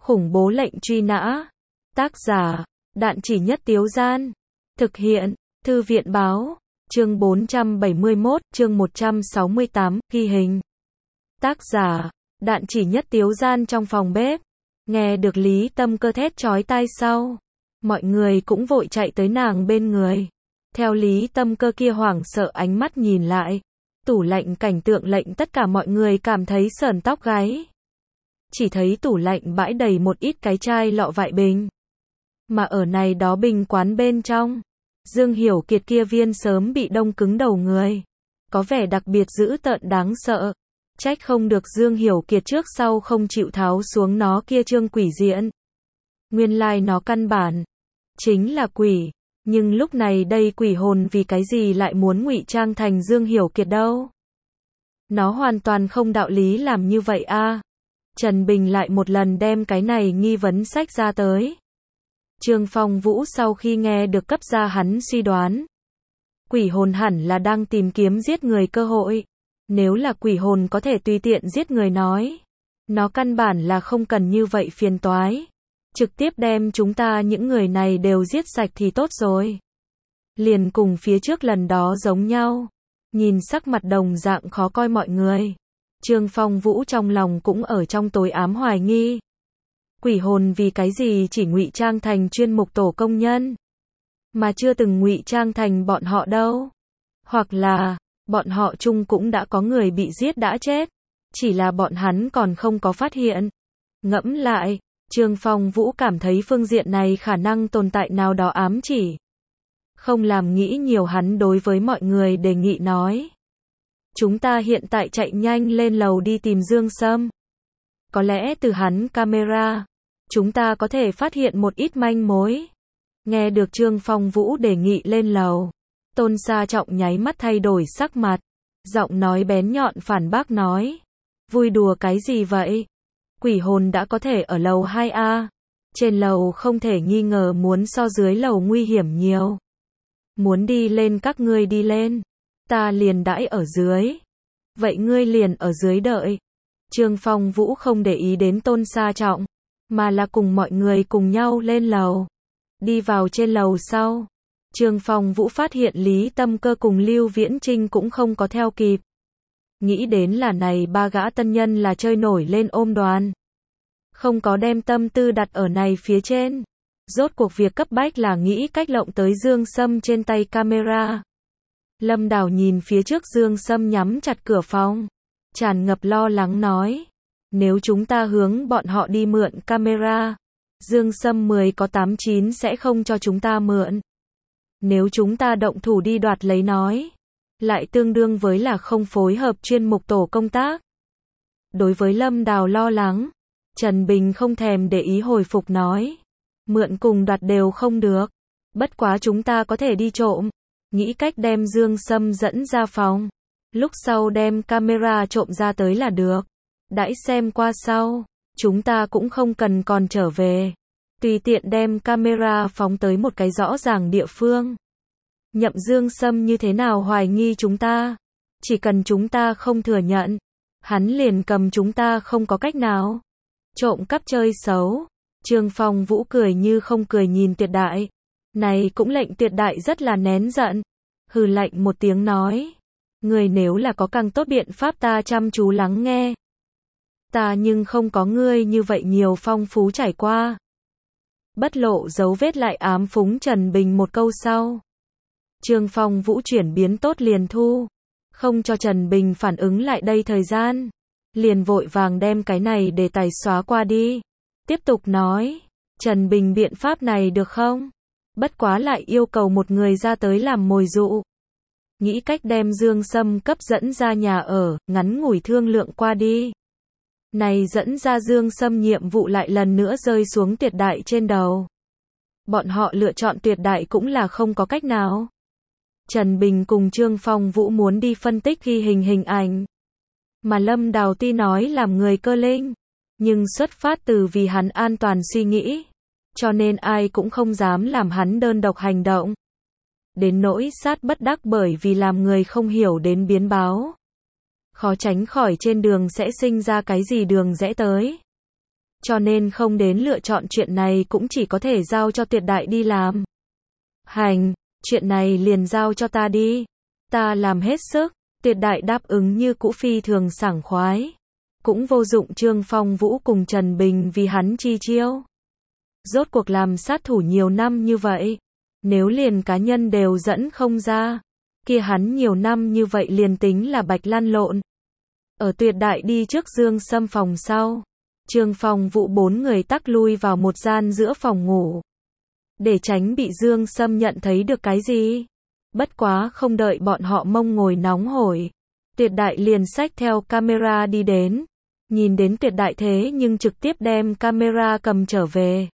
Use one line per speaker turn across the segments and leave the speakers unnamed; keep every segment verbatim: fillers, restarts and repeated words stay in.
Khủng bố lệnh truy nã. Tác giả, Đạn Chỉ Nhất Tiếu Gian. Thực hiện, Thư viện báo. Chương bốn trăm bảy mươi mốt, chương một trăm sáu mươi tám, ghi hình. Tác giả, Đạn Chỉ Nhất Tiếu Gian. Trong phòng bếp, nghe được Lý Tâm Cơ thét chói tai sau, mọi người cũng vội chạy tới nàng bên người. Theo Lý Tâm Cơ kia hoảng sợ ánh mắt nhìn lại, tủ lạnh cảnh tượng lệnh tất cả mọi người cảm thấy sởn tóc gáy. Chỉ thấy tủ lạnh bãi đầy một ít cái chai lọ vại bình. Mà ở này đó bình quán bên trong, Dương Hiểu Kiệt kia viên sớm bị đông cứng đầu người, có vẻ đặc biệt dữ tợn đáng sợ. Trách không được Dương Hiểu Kiệt trước sau không chịu tháo xuống nó kia trương quỷ diện. Nguyên lai nó căn bản chính là quỷ, nhưng lúc này đây quỷ hồn vì cái gì lại muốn ngụy trang thành Dương Hiểu Kiệt đâu? Nó hoàn toàn không đạo lý làm như vậy a. Trần Bình lại một lần đem cái này nghi vấn sách ra tới. Trương Phong Vũ sau khi nghe được cấp ra hắn suy đoán, quỷ hồn hẳn là đang tìm kiếm giết người cơ hội. Nếu là quỷ hồn có thể tùy tiện giết người nói, nó căn bản là không cần như vậy phiền toái. Trực tiếp đem chúng ta những người này đều giết sạch thì tốt rồi. Liền cùng phía trước lần đó giống nhau. Nhìn sắc mặt đồng dạng khó coi mọi người, Trương Phong Vũ trong lòng cũng ở trong tối ám hoài nghi. Quỷ hồn vì cái gì chỉ ngụy trang thành chuyên mục tổ công nhân, mà chưa từng ngụy trang thành bọn họ đâu? Hoặc là, bọn họ chung cũng đã có người bị giết đã chết, chỉ là bọn hắn còn không có phát hiện. Ngẫm lại, Trương Phong Vũ cảm thấy phương diện này khả năng tồn tại nào đó ám chỉ. Không làm nghĩ nhiều, hắn đối với mọi người đề nghị nói. Chúng ta hiện tại chạy nhanh lên lầu đi tìm Dương Sâm. Có lẽ từ hắn camera, chúng ta có thể phát hiện một ít manh mối. Nghe được Trương Phong Vũ đề nghị lên lầu, Tôn Sa Trọng nháy mắt thay đổi sắc mặt, giọng nói bén nhọn phản bác nói. Vui đùa cái gì vậy? Quỷ hồn đã có thể ở lầu hai A. Trên lầu không thể nghi ngờ muốn so dưới lầu nguy hiểm nhiều. Muốn đi lên các ngươi đi lên, ta liền đãi ở dưới. Vậy ngươi liền ở dưới đợi. Trương Phong Vũ không để ý đến Tôn Sa Trọng, mà là cùng mọi người cùng nhau lên lầu. Đi vào trên lầu sau, Trương Phong Vũ phát hiện Lý Tâm Cơ cùng Lưu Viễn Trinh cũng không có theo kịp. Nghĩ đến là này ba gã tân nhân là chơi nổi lên ôm đoàn, không có đem tâm tư đặt ở này phía trên. Rốt cuộc việc cấp bách là nghĩ cách lộng tới Dương Sâm trên tay camera. Lâm Đào nhìn phía trước Dương Sâm nhắm chặt cửa phòng, tràn ngập lo lắng nói. Nếu chúng ta hướng bọn họ đi mượn camera, Dương Sâm mười có tám chín sẽ không cho chúng ta mượn. Nếu chúng ta động thủ đi đoạt lấy nói, lại tương đương với là không phối hợp chuyên mục tổ công tác. Đối với Lâm Đào lo lắng, Trần Bình không thèm để ý hồi phục nói. Mượn cùng đoạt đều không được. Bất quá chúng ta có thể đi trộm. Nghĩ cách đem Dương Sâm dẫn ra phòng. Lúc sau đem camera trộm ra tới là được. Đãi xem qua sau, chúng ta cũng không cần còn trở về. Tùy tiện đem camera phóng tới một cái rõ ràng địa phương. Nhậm Dương Sâm như thế nào hoài nghi chúng ta? Chỉ cần chúng ta không thừa nhận, hắn liền cầm chúng ta không có cách nào. Trộm cắp chơi xấu. Trương Phong Vũ cười như không cười nhìn Tuyệt Đại. Này cũng lệnh Tuyệt Đại rất là nén giận. Hừ lạnh một tiếng nói. Người nếu là có càng tốt biện pháp ta chăm chú lắng nghe. Ta nhưng không có ngươi như vậy nhiều phong phú trải qua. Bất lộ dấu vết lại ám phúng Trần Bình một câu sau. Trương Phong Vũ chuyển biến tốt liền thu. Không cho Trần Bình phản ứng lại đây thời gian. Liền vội vàng đem cái này để tài xóa qua đi. Tiếp tục nói, Trần Bình biện pháp này được không? Bất quá lại yêu cầu một người ra tới làm mồi dụ. Nghĩ cách đem Dương Sâm cấp dẫn ra nhà ở, ngắn ngủi thương lượng qua đi. Này dẫn ra Dương Sâm nhiệm vụ lại lần nữa rơi xuống Tuyệt Đại trên đầu. Bọn họ lựa chọn Tuyệt Đại cũng là không có cách nào. Trần Bình cùng Trương Phong Vũ muốn đi phân tích ghi hình hình ảnh. Mà Lâm Đào tuy nói làm người cơ linh, nhưng xuất phát từ vì hắn an toàn suy nghĩ, cho nên ai cũng không dám làm hắn đơn độc hành động. Đến nỗi sát bất đắc bởi vì làm người không hiểu đến biến báo. Khó tránh khỏi trên đường sẽ sinh ra cái gì đường rẽ tới. cho nên không đến lựa chọn chuyện này cũng chỉ có thể giao cho Tuyệt Đại đi làm. Hành, chuyện này liền giao cho ta đi. Ta làm hết sức. Tuyệt Đại đáp ứng như cũ phi thường sảng khoái. Cũng vô dụng Trương Phong Vũ cùng Trần Bình vì hắn chi chiêu. Rốt cuộc làm sát thủ nhiều năm như vậy. Nếu liền cá nhân đều dẫn không ra, kia hắn nhiều năm như vậy liền tính là bạch lăn lộn. Ở Tuyệt Đại đi trước Dương Sâm phòng sau, Trương Phong Vũ bốn người tắc lui vào một gian giữa phòng ngủ. Để tránh bị Dương Sâm nhận thấy được cái gì. Bất quá không đợi bọn họ mông ngồi nóng hổi. Tuyệt Đại liền xách theo camera đi đến. Nhìn đến Tuyệt Đại thế nhưng trực tiếp đem camera cầm trở về.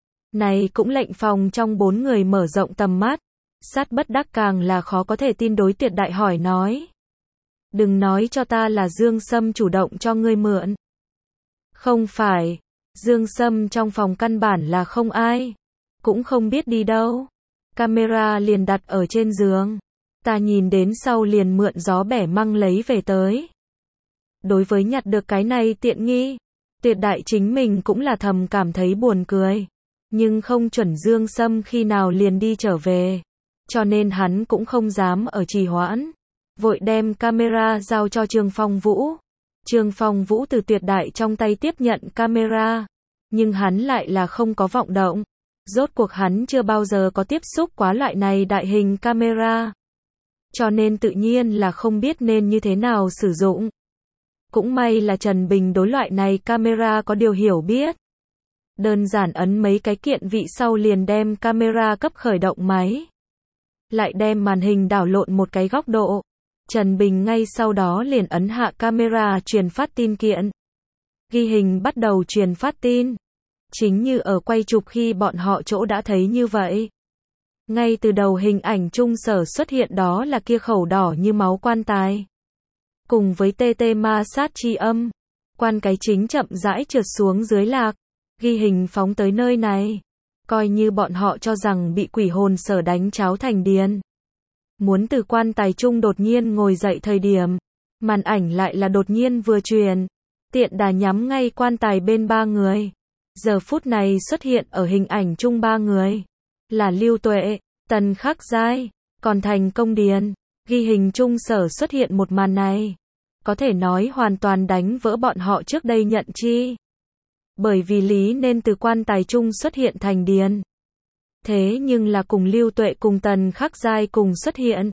Này cũng lệnh phòng trong bốn người mở rộng tầm mắt. Sát bất đắc càng là khó có thể tin đối Tuyệt Đại hỏi nói. Đừng nói cho ta là Dương Sâm chủ động cho ngươi mượn. Không phải. Dương Sâm trong phòng căn bản là không ai. Cũng không biết đi đâu. Camera liền đặt ở trên giường. Ta nhìn đến sau liền mượn gió bẻ măng lấy về tới. Đối với nhặt được cái này tiện nghi, Tuyệt Đại chính mình cũng là thầm cảm thấy buồn cười. Nhưng không chuẩn Dương Sâm khi nào liền đi trở về. Cho nên hắn cũng không dám ở trì hoãn. Vội đem camera giao cho Trương Phong Vũ. Trương Phong Vũ từ Tuyệt Đại trong tay tiếp nhận camera. Nhưng hắn lại là không có vọng động. Rốt cuộc hắn chưa bao giờ có tiếp xúc quá loại này đại hình camera. Cho nên tự nhiên là không biết nên như thế nào sử dụng. Cũng may là Trần Bình đối loại này camera có điều hiểu biết. Đơn giản ấn mấy cái kiện vị sau liền đem camera cấp khởi động máy. Lại đem màn hình đảo lộn một cái góc độ. Trần Bình ngay sau đó liền ấn hạ camera truyền phát tin kiện. Ghi hình bắt đầu truyền phát tin. Chính như ở quay chụp khi bọn họ chỗ đã thấy như vậy. Ngay từ đầu hình ảnh trung sở xuất hiện đó là kia khẩu đỏ như máu quan tài. Cùng với tê tê ma sát chi âm. Quan cái chính chậm rãi trượt xuống dưới lạc. Ghi hình phóng tới nơi này. Coi như bọn họ cho rằng bị quỷ hồn sở đánh cháo thành điên. Muốn từ quan tài trung đột nhiên ngồi dậy thời điểm. Màn ảnh lại là đột nhiên vừa truyền. Tiện đà nhắm ngay quan tài bên ba người. Giờ phút này xuất hiện ở hình ảnh chung ba người. Là Lưu Tuệ, Tần Khắc Giai, còn Thành Công Điền. Ghi hình chung sở xuất hiện một màn này. Có thể nói hoàn toàn đánh vỡ bọn họ trước đây nhận chi. Bởi vì lý nên từ quan tài chung xuất hiện Thành Điền. Thế nhưng là cùng Lưu Tuệ cùng Tần Khắc Giai cùng xuất hiện.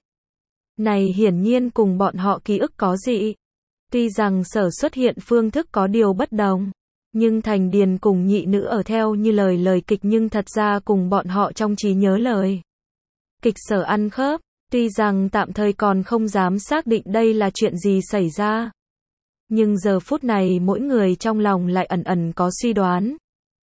Này hiển nhiên cùng bọn họ ký ức có dị. Tuy rằng sở xuất hiện phương thức có điều bất đồng. Nhưng Thành Điền cùng nhị nữ ở theo như lời lời kịch nhưng thật ra cùng bọn họ trong trí nhớ lời. Kịch sở ăn khớp. Tuy rằng tạm thời còn không dám xác định đây là chuyện gì xảy ra. Nhưng giờ phút này mỗi người trong lòng lại ẩn ẩn có suy đoán.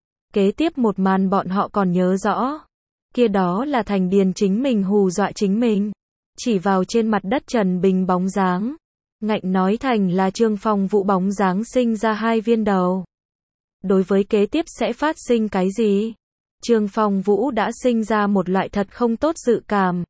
Kế tiếp một màn bọn họ còn nhớ rõ. Kia đó là Thành Điền chính mình hù dọa chính mình. Chỉ vào trên mặt đất Trần Bình bóng dáng. Ngạnh nói thành là Trương Phong Vũ bóng dáng sinh ra hai viên đầu. Đối với kế tiếp sẽ phát sinh cái gì? Trương Phong Vũ đã sinh ra một loại thật không tốt dự cảm.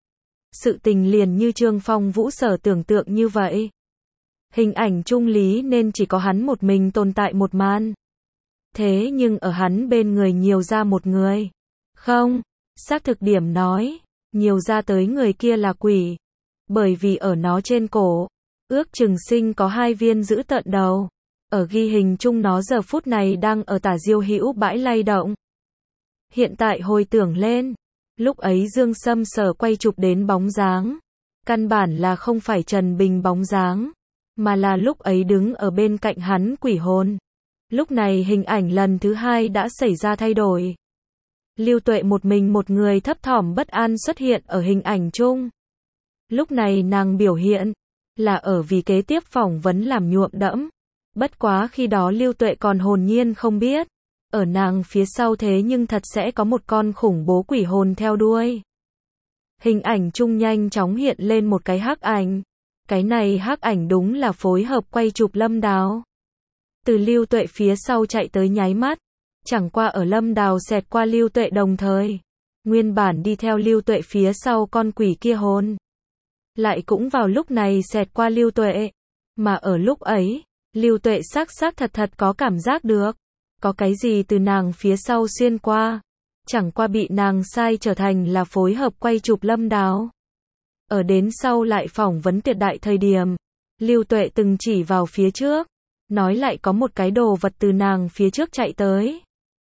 Sự tình liền như Trương Phong Vũ sở tưởng tượng như vậy. Hình ảnh trung lý nên chỉ có hắn một mình tồn tại một màn. Thế nhưng ở hắn bên người nhiều ra một người. Không, xác thực điểm nói, nhiều ra tới người kia là quỷ. Bởi vì ở nó trên cổ, ước chừng sinh có hai viên giữ tợn đầu. Ở ghi hình chung nó giờ phút này đang ở tả diêu hữu bãi lay động. Hiện tại hồi tưởng lên, lúc ấy Dương Sâm sở quay chụp đến bóng dáng. Căn bản là không phải Trần Bình bóng dáng, mà là lúc ấy đứng ở bên cạnh hắn quỷ hồn. Lúc này hình ảnh lần thứ hai đã xảy ra thay đổi. Lưu Tuệ một mình một người thấp thỏm bất an xuất hiện ở hình ảnh chung. Lúc này nàng biểu hiện là ở vì kế tiếp phỏng vấn làm nhuộm đẫm. Bất quá khi đó Lưu Tuệ còn hồn nhiên không biết. Ở nàng phía sau thế nhưng thật sẽ có một con khủng bố quỷ hồn theo đuôi. Hình ảnh chung nhanh chóng hiện lên một cái hắc ảnh. Cái này hắc ảnh đúng là phối hợp quay chụp Lâm Đào. Từ Lưu Tuệ phía sau chạy tới nháy mắt. Chẳng qua ở Lâm Đào xẹt qua Lưu Tuệ đồng thời. Nguyên bản đi theo Lưu Tuệ phía sau con quỷ kia hồn. Lại cũng vào lúc này xẹt qua Lưu Tuệ. Mà ở lúc ấy, Lưu Tuệ xác xác thật thật có cảm giác được. Có cái gì từ nàng phía sau xuyên qua, chẳng qua bị nàng sai trở thành là phối hợp quay chụp Lâm Đào. Ở đến sau lại phỏng vấn tuyệt đại thời điểm, Lưu Tuệ từng chỉ vào phía trước, nói lại có một cái đồ vật từ nàng phía trước chạy tới.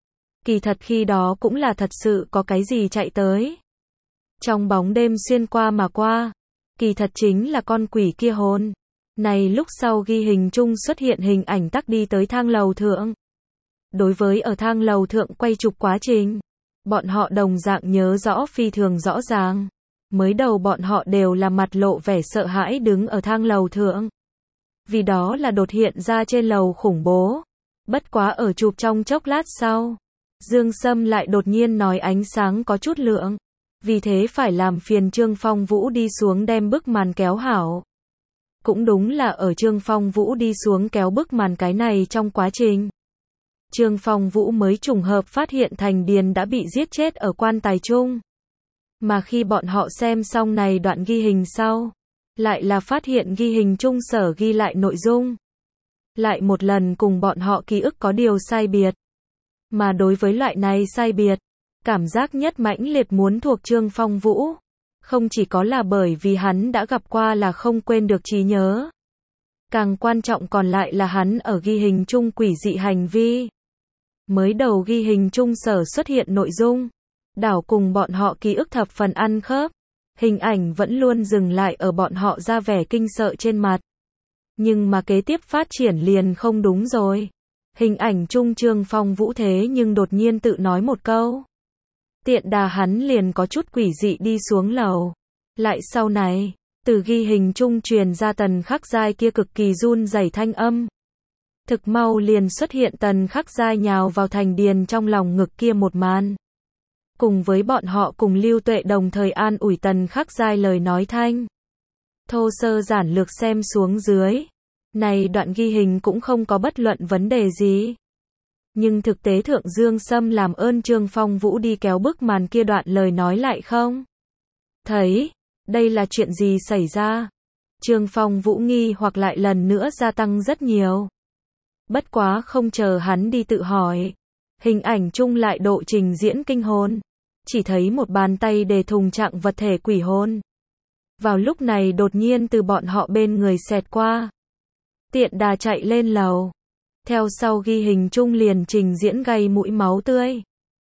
Kỳ thật khi đó cũng là thật sự có cái gì chạy tới. Trong bóng đêm xuyên qua mà qua, kỳ thật chính là con quỷ kia hồn. Này lúc sau ghi hình chung xuất hiện hình ảnh tắc đi tới thang lầu thượng. Đối với ở thang lầu thượng quay chụp quá trình, bọn họ đồng dạng nhớ rõ phi thường rõ ràng. Mới đầu bọn họ đều là mặt lộ vẻ sợ hãi đứng ở thang lầu thượng. Vì đó là đột hiện ra trên lầu khủng bố. Bất quá ở chụp trong chốc lát sau, Dương Sâm lại đột nhiên nói ánh sáng có chút lượng. Vì thế phải làm phiền Trương Phong Vũ đi xuống đem bức màn kéo hảo. Cũng đúng là ở Trương Phong Vũ đi xuống kéo bức màn cái này trong quá trình. Trương Phong Vũ mới trùng hợp phát hiện Thành Điền đã bị giết chết ở quan tài chung. Mà khi bọn họ xem xong này đoạn ghi hình sau, lại là phát hiện ghi hình chung sở ghi lại nội dung. Lại một lần cùng bọn họ ký ức có điều sai biệt. Mà đối với loại này sai biệt, cảm giác nhất mãnh liệt muốn thuộc Trương Phong Vũ. Không chỉ có là bởi vì hắn đã gặp qua là không quên được trí nhớ. Càng quan trọng còn lại là hắn ở ghi hình chung quỷ dị hành vi. Mới đầu ghi hình chung sở xuất hiện nội dung, đảo cùng bọn họ ký ức thập phần ăn khớp. Hình ảnh vẫn luôn dừng lại ở bọn họ ra vẻ kinh sợ trên mặt. Nhưng mà kế tiếp phát triển liền không đúng rồi. Hình ảnh chung Trương Phong Vũ thế nhưng đột nhiên tự nói một câu. Tiện đà hắn liền có chút quỷ dị đi xuống lầu. Lại sau này, từ ghi hình chung truyền ra Tần Khắc Giai kia cực kỳ run rẩy thanh âm. Thực mau liền xuất hiện Tần Khắc Giai nhào vào Thành Điền trong lòng ngực kia một màn. Cùng với bọn họ cùng Lưu Tuệ đồng thời an ủi Tần Khắc Giai lời nói thanh. Thô sơ giản lược xem xuống dưới. Này đoạn ghi hình cũng không có bất luận vấn đề gì. Nhưng thực tế Thượng Dương Sâm làm ơn Trương Phong Vũ đi kéo bức màn kia đoạn lời nói lại không. Thấy, đây là chuyện gì xảy ra? Trương Phong Vũ nghi hoặc lại lần nữa gia tăng rất nhiều. Bất quá không chờ hắn đi tự hỏi. Hình ảnh chung lại độ trình diễn kinh hồn. Chỉ thấy một bàn tay đề thùng trạng vật thể quỷ hồn. Vào lúc này đột nhiên từ bọn họ bên người xẹt qua. Tiện đà chạy lên lầu. Theo sau ghi hình chung liền trình diễn gây mũi máu tươi.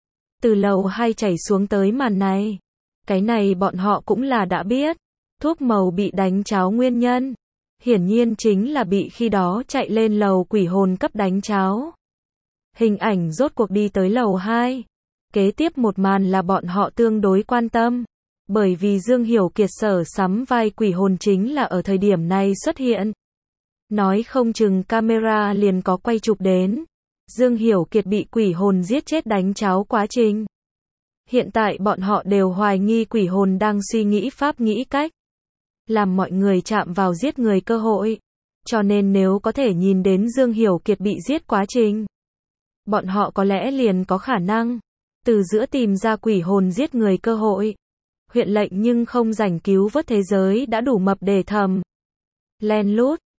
Từ lầu hai chảy xuống tới màn này. Cái này bọn họ cũng là đã biết. Thuốc màu bị đánh cháo nguyên nhân. Hiển nhiên chính là bị khi đó chạy lên lầu quỷ hồn cấp đánh cháo. Hình ảnh rốt cuộc đi tới lầu hai. Kế tiếp một màn là bọn họ tương đối quan tâm. Bởi vì Dương Hiểu Kiệt sở sắm vai quỷ hồn chính là ở thời điểm này xuất hiện. Nói không chừng camera liền có quay chụp đến. Dương Hiểu Kiệt bị quỷ hồn giết chết đánh cháo quá trình. Hiện tại bọn họ đều hoài nghi quỷ hồn đang suy nghĩ pháp nghĩ cách. Làm mọi người chạm vào giết người cơ hội. Cho nên nếu có thể nhìn đến Dương Hiểu Kiệt bị giết quá trình. Bọn họ có lẽ liền có khả năng. Từ giữa tìm ra quỷ hồn giết người cơ hội. Huyện lệnh nhưng không rảnh cứu vớt thế giới đã đủ mập để thầm. Len lút.